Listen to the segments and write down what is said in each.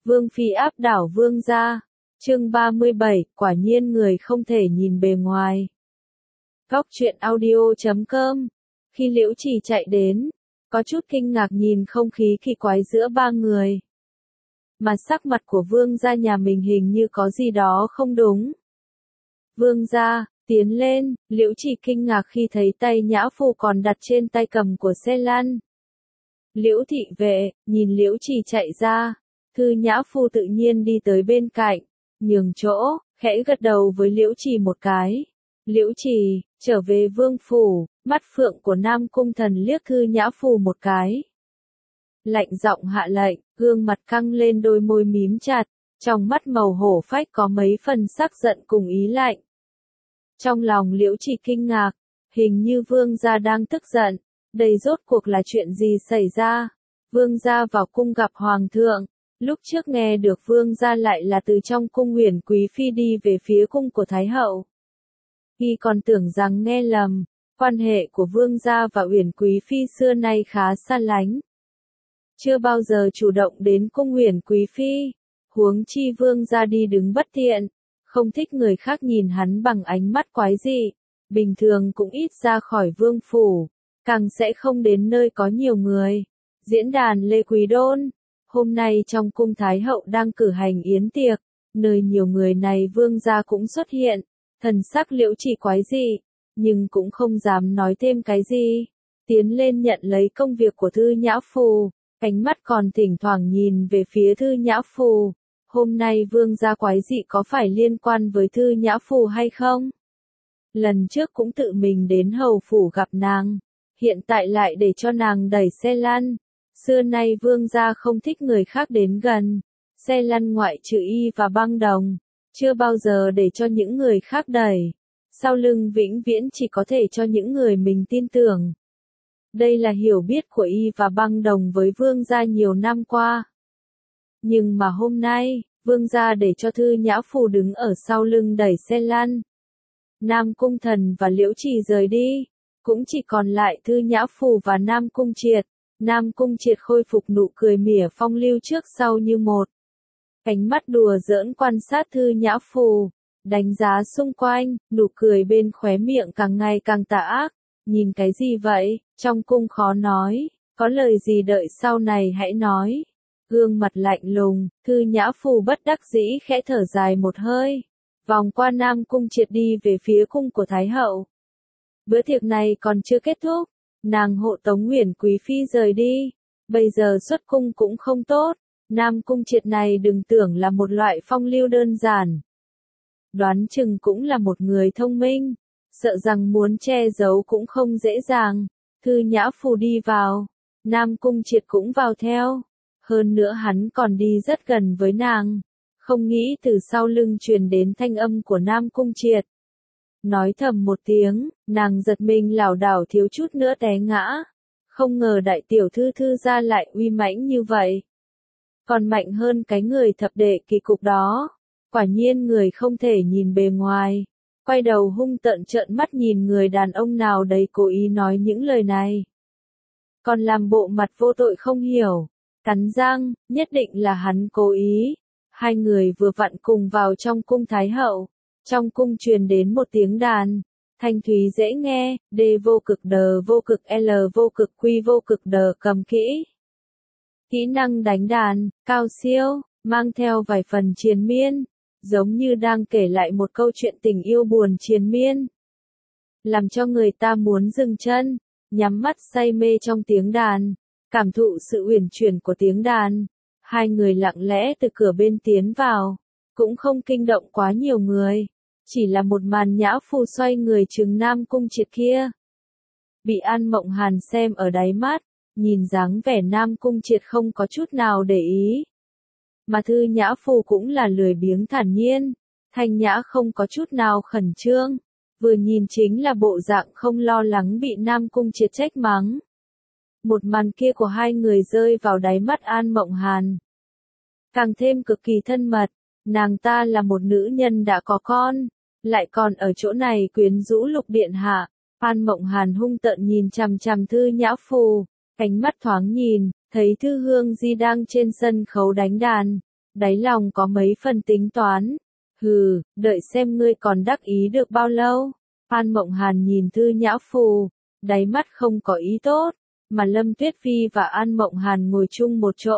Vương phi áp đảo vương gia. Chương 37, quả nhiên người không thể nhìn bề ngoài. Góc truyện audio.com. Khi Liễu Trì chạy đến, có chút kinh ngạc nhìn không khí kỳ quái giữa ba người. Mà sắc mặt của vương gia nhà mình hình như có gì đó không đúng. Vương gia, tiến lên, Liễu Trì kinh ngạc khi thấy tay nhã phu còn đặt trên tay cầm của xe lăn. Liễu thị vệ, nhìn Liễu Trì chạy ra, Thư nhã phu tự nhiên đi tới bên cạnh, nhường chỗ, khẽ gật đầu với Liễu Trì một cái. Liễu Trì, trở về vương phủ, mắt phượng của Nam Cung Thần liếc Thư nhã phu một cái. Lạnh giọng hạ lệnh, gương mặt căng lên đôi môi mím chặt, trong mắt màu hổ phách có mấy phần sắc giận cùng ý lạnh. Trong lòng Liễu Trì kinh ngạc, hình như vương gia đang tức giận, đây rốt cuộc là chuyện gì xảy ra? Vương gia vào cung gặp hoàng thượng, lúc trước nghe được vương gia lại là từ trong cung Uyển Quý phi đi về phía cung của Thái hậu. Y còn tưởng rằng nghe lầm, quan hệ của vương gia và Uyển Quý phi xưa nay khá xa lánh. Chưa bao giờ chủ động đến cung Uyển Quý phi, huống chi vương gia đi đứng bất thiện, không thích người khác nhìn hắn bằng ánh mắt quái dị, bình thường cũng ít ra khỏi vương phủ, càng sẽ không đến nơi có nhiều người. Diễn đàn Lê Quý Đôn. Hôm nay trong cung Thái hậu đang cử hành yến tiệc, nơi nhiều người này vương gia cũng xuất hiện, thần sắc Liễu Trì quái dị, nhưng cũng không dám nói thêm cái gì. Tiến lên nhận lấy công việc của Thư nhã phu, ánh mắt còn thỉnh thoảng nhìn về phía Thư nhã phu. Hôm nay vương gia quái dị có phải liên quan với Thư nhã phu hay không? Lần trước cũng tự mình đến hầu phủ gặp nàng, hiện tại lại để cho nàng đẩy xe lăn. Xưa nay vương gia không thích người khác đến gần, xe lăn ngoại trừ y và băng đồng, chưa bao giờ để cho những người khác đẩy, sau lưng vĩnh viễn chỉ có thể cho những người mình tin tưởng. Đây là hiểu biết của y và băng đồng với vương gia nhiều năm qua. Nhưng mà hôm nay, vương gia để cho Thư nhã phu đứng ở sau lưng đẩy xe lăn. Nam Cung Thần và Liễu Trì rời đi, cũng chỉ còn lại Thư nhã phu và Nam Cung Triệt. Nam Cung Triệt khôi phục nụ cười mỉa phong lưu trước sau như một. Ánh mắt đùa giỡn quan sát Thư nhã phu, đánh giá xung quanh, nụ cười bên khóe miệng càng ngày càng tà ác. Nhìn cái gì vậy, trong cung khó nói, có lời gì đợi sau này hãy nói. Gương mặt lạnh lùng, Thư nhã phu bất đắc dĩ khẽ thở dài một hơi. Vòng qua Nam Cung Triệt đi về phía cung của Thái hậu. Bữa tiệc này còn chưa kết thúc. Nàng hộ tống Uyển Quý phi rời đi, bây giờ xuất cung cũng không tốt, Nam Cung Triệt này đừng tưởng là một loại phong lưu đơn giản. Đoán chừng cũng là một người thông minh, sợ rằng muốn che giấu cũng không dễ dàng. Thư nhã phu đi vào, Nam Cung Triệt cũng vào theo, hơn nữa hắn còn đi rất gần với nàng, không nghĩ từ sau lưng truyền đến thanh âm của Nam Cung Triệt. Nói thầm một tiếng, nàng giật mình lảo đảo thiếu chút nữa té ngã. Không ngờ đại tiểu thư Thư gia lại uy mãnh như vậy. Còn mạnh hơn cái người thập đệ kỳ cục đó. Quả nhiên người không thể nhìn bề ngoài. Quay đầu hung tợn trợn mắt nhìn người đàn ông nào đấy cố ý nói những lời này. Còn làm bộ mặt vô tội không hiểu. Cắn răng, nhất định là hắn cố ý. Hai người vừa vặn cùng vào trong cung Thái hậu. Trong cung truyền đến một tiếng đàn, thanh thúy dễ nghe, D vô cực đờ vô cực L vô cực quy vô cực đờ cầm kỹ. Kỹ năng đánh đàn, cao siêu, mang theo vài phần triền miên, giống như đang kể lại một câu chuyện tình yêu buồn triền miên. Làm cho người ta muốn dừng chân, nhắm mắt say mê trong tiếng đàn, cảm thụ sự uyển chuyển của tiếng đàn. Hai người lặng lẽ từ cửa bên tiến vào. Cũng không kinh động quá nhiều người, chỉ là một màn nhã phu xoay người trừng Nam Cung Triệt kia. Bị An Mộng Hàn xem ở đáy mắt, nhìn dáng vẻ Nam Cung Triệt không có chút nào để ý. Mà Thư nhã phu cũng là lười biếng thản nhiên, thanh nhã không có chút nào khẩn trương, vừa nhìn chính là bộ dạng không lo lắng bị Nam Cung Triệt trách mắng. Một màn kia của hai người rơi vào đáy mắt An Mộng Hàn. Càng thêm cực kỳ thân mật. Nàng ta là một nữ nhân đã có con, lại còn ở chỗ này quyến rũ Lục điện hạ. An Mộng Hàn hung tợn nhìn chằm chằm Thư nhã phu, ánh mắt thoáng nhìn, thấy Thư Hương Di đang trên sân khấu đánh đàn, đáy lòng có mấy phần tính toán. Hừ, đợi xem ngươi còn đắc ý được bao lâu. An Mộng Hàn nhìn Thư Nhã Phù, đáy mắt không có ý tốt, mà Lâm Tuyết Phi và An Mộng Hàn ngồi chung một chỗ.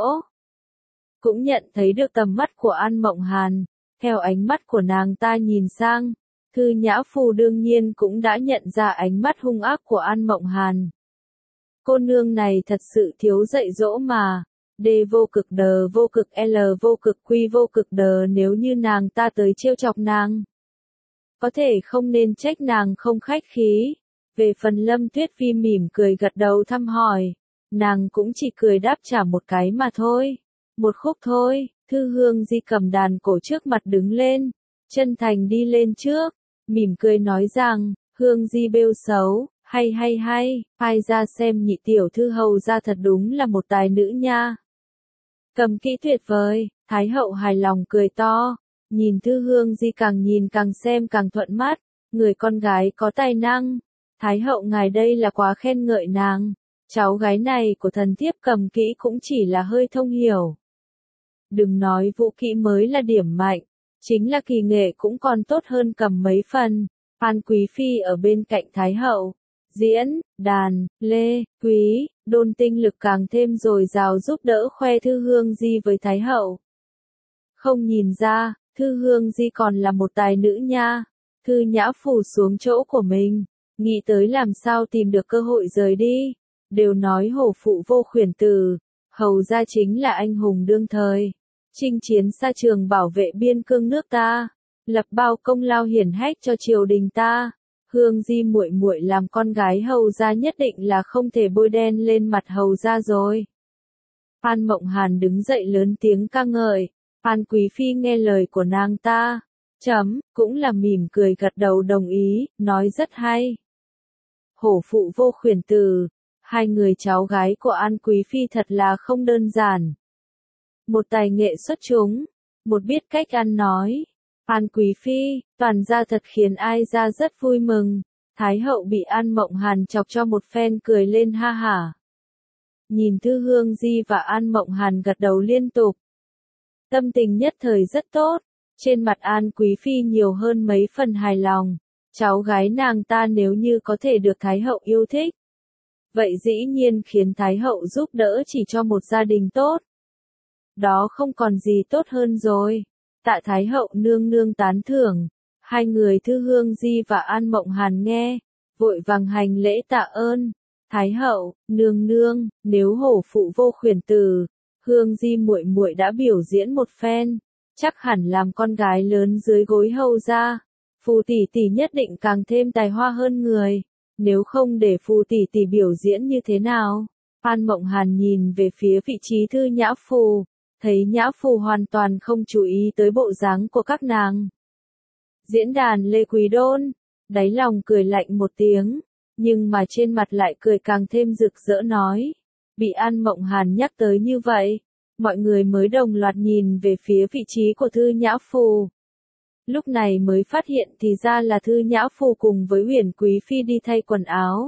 Cũng nhận thấy được tầm mắt của An Mộng Hàn, theo ánh mắt của nàng ta nhìn sang, Thư Nhã Phù đương nhiên cũng đã nhận ra ánh mắt hung ác của An Mộng Hàn. Cô nương này thật sự thiếu dạy dỗ mà. D vô cực đờ vô cực L vô cực quy vô cực đờ, nếu như nàng ta tới trêu chọc nàng, có thể không nên trách nàng không khách khí. Về phần Lâm Tuyết Phi mỉm cười gật đầu thăm hỏi, nàng cũng chỉ cười đáp trả một cái mà thôi. Một khúc thôi. Thư Hương Di cầm đàn cổ trước mặt đứng lên, chân thành đi lên trước, mỉm cười nói rằng, Hương Di bêu xấu, hay, ai ra xem nhị tiểu thư hầu ra thật đúng là một tài nữ nha. Cầm kỹ tuyệt vời. Thái hậu hài lòng cười to, nhìn Thư Hương Di càng nhìn càng xem càng thuận mắt, người con gái có tài năng. Thái hậu ngài đây là quá khen ngợi nàng, cháu gái này của thần thiếp cầm kỹ cũng chỉ là hơi thông hiểu. Đừng nói vũ kỹ mới là điểm mạnh, chính là kỳ nghệ cũng còn tốt hơn cầm mấy phần. An Quý Phi ở bên cạnh Thái hậu, diễn, đàn, lê, quý, đôn tinh lực càng thêm dồi dào giúp đỡ khoe Thư Hương Di với Thái hậu. Không nhìn ra, Thư Hương Di còn là một tài nữ nha. Thư Nhã Phù xuống chỗ của mình, nghĩ tới làm sao tìm được cơ hội rời đi. Đều nói hổ phụ vô khuyển tử, hầu ra chính là anh hùng đương thời, chinh chiến xa trường bảo vệ biên cương nước ta, lập bao công lao hiển hách cho triều đình ta. Hương Di muội muội làm con gái hầu gia nhất định là không thể bôi đen lên mặt hầu gia rồi. An Mộng Hàn đứng dậy lớn tiếng ca ngợi. An Quý Phi nghe lời của nàng ta, cũng là mỉm cười gật đầu đồng ý, nói rất hay. Hổ phụ vô khuyển tử, hai người cháu gái của An Quý Phi thật là không đơn giản. Một tài nghệ xuất chúng, một biết cách ăn nói. An Quý Phi, toàn ra thật khiến ai ra rất vui mừng. Thái hậu bị An Mộng Hàn chọc cho một phen cười lên ha hả. Nhìn Thư Hương Di và An Mộng Hàn gật đầu liên tục. Tâm tình nhất thời rất tốt, trên mặt An Quý Phi nhiều hơn mấy phần hài lòng. Cháu gái nàng ta nếu như có thể được Thái hậu yêu thích, vậy dĩ nhiên khiến Thái hậu giúp đỡ chỉ cho một gia đình tốt. Đó không còn gì tốt hơn rồi. Tạ Thái hậu nương nương tán thưởng. Hai người Thư Hương Di và An Mộng Hàn nghe, vội vàng hành lễ tạ ơn. Thái hậu, nương nương, nếu hổ phụ vô khuyển tử, Hương Di muội muội đã biểu diễn một phen, chắc hẳn làm con gái lớn dưới gối hầu ra, Phù tỷ tỷ nhất định càng thêm tài hoa hơn người. Nếu không để Phù tỷ tỷ biểu diễn như thế nào? An Mộng Hàn nhìn về phía vị trí Thư Nhã Phù, thấy Nhã Phù hoàn toàn không chú ý tới bộ dáng của các nàng. Diễn đàn Lê Quý Đôn, đáy lòng cười lạnh một tiếng, nhưng mà trên mặt lại cười càng thêm rực rỡ nói. Bị An Mộng Hàn nhắc tới như vậy, mọi người mới đồng loạt nhìn về phía vị trí của Thư Nhã Phù. Lúc này mới phát hiện thì ra là Thư Nhã Phù cùng với Huyền Quý Phi đi thay quần áo.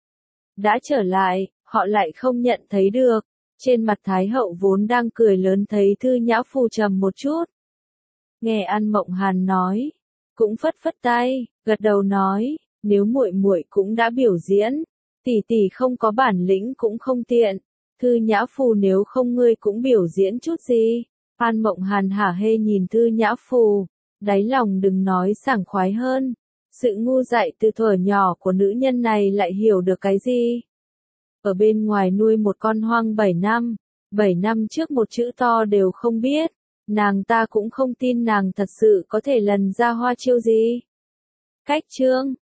Đã trở lại, họ lại không nhận thấy được. Trên mặt Thái hậu vốn đang cười lớn thấy Thư Nhã Phù trầm một chút. Nghe An Mộng Hàn nói, cũng phất phất tay, gật đầu nói, nếu muội muội cũng đã biểu diễn, tỷ tỷ không có bản lĩnh cũng không tiện. Thư Nhã Phù nếu không ngươi cũng biểu diễn chút gì. An Mộng Hàn hả hê nhìn Thư Nhã Phù, đáy lòng đừng nói sảng khoái hơn. Sự ngu dại từ thuở nhỏ của nữ nhân này lại hiểu được cái gì? Ở bên ngoài nuôi một con hoang 7 năm, 7 năm trước một chữ to đều không biết, nàng ta cũng không tin nàng thật sự có thể lần ra hoa chiêu gì. Cách chương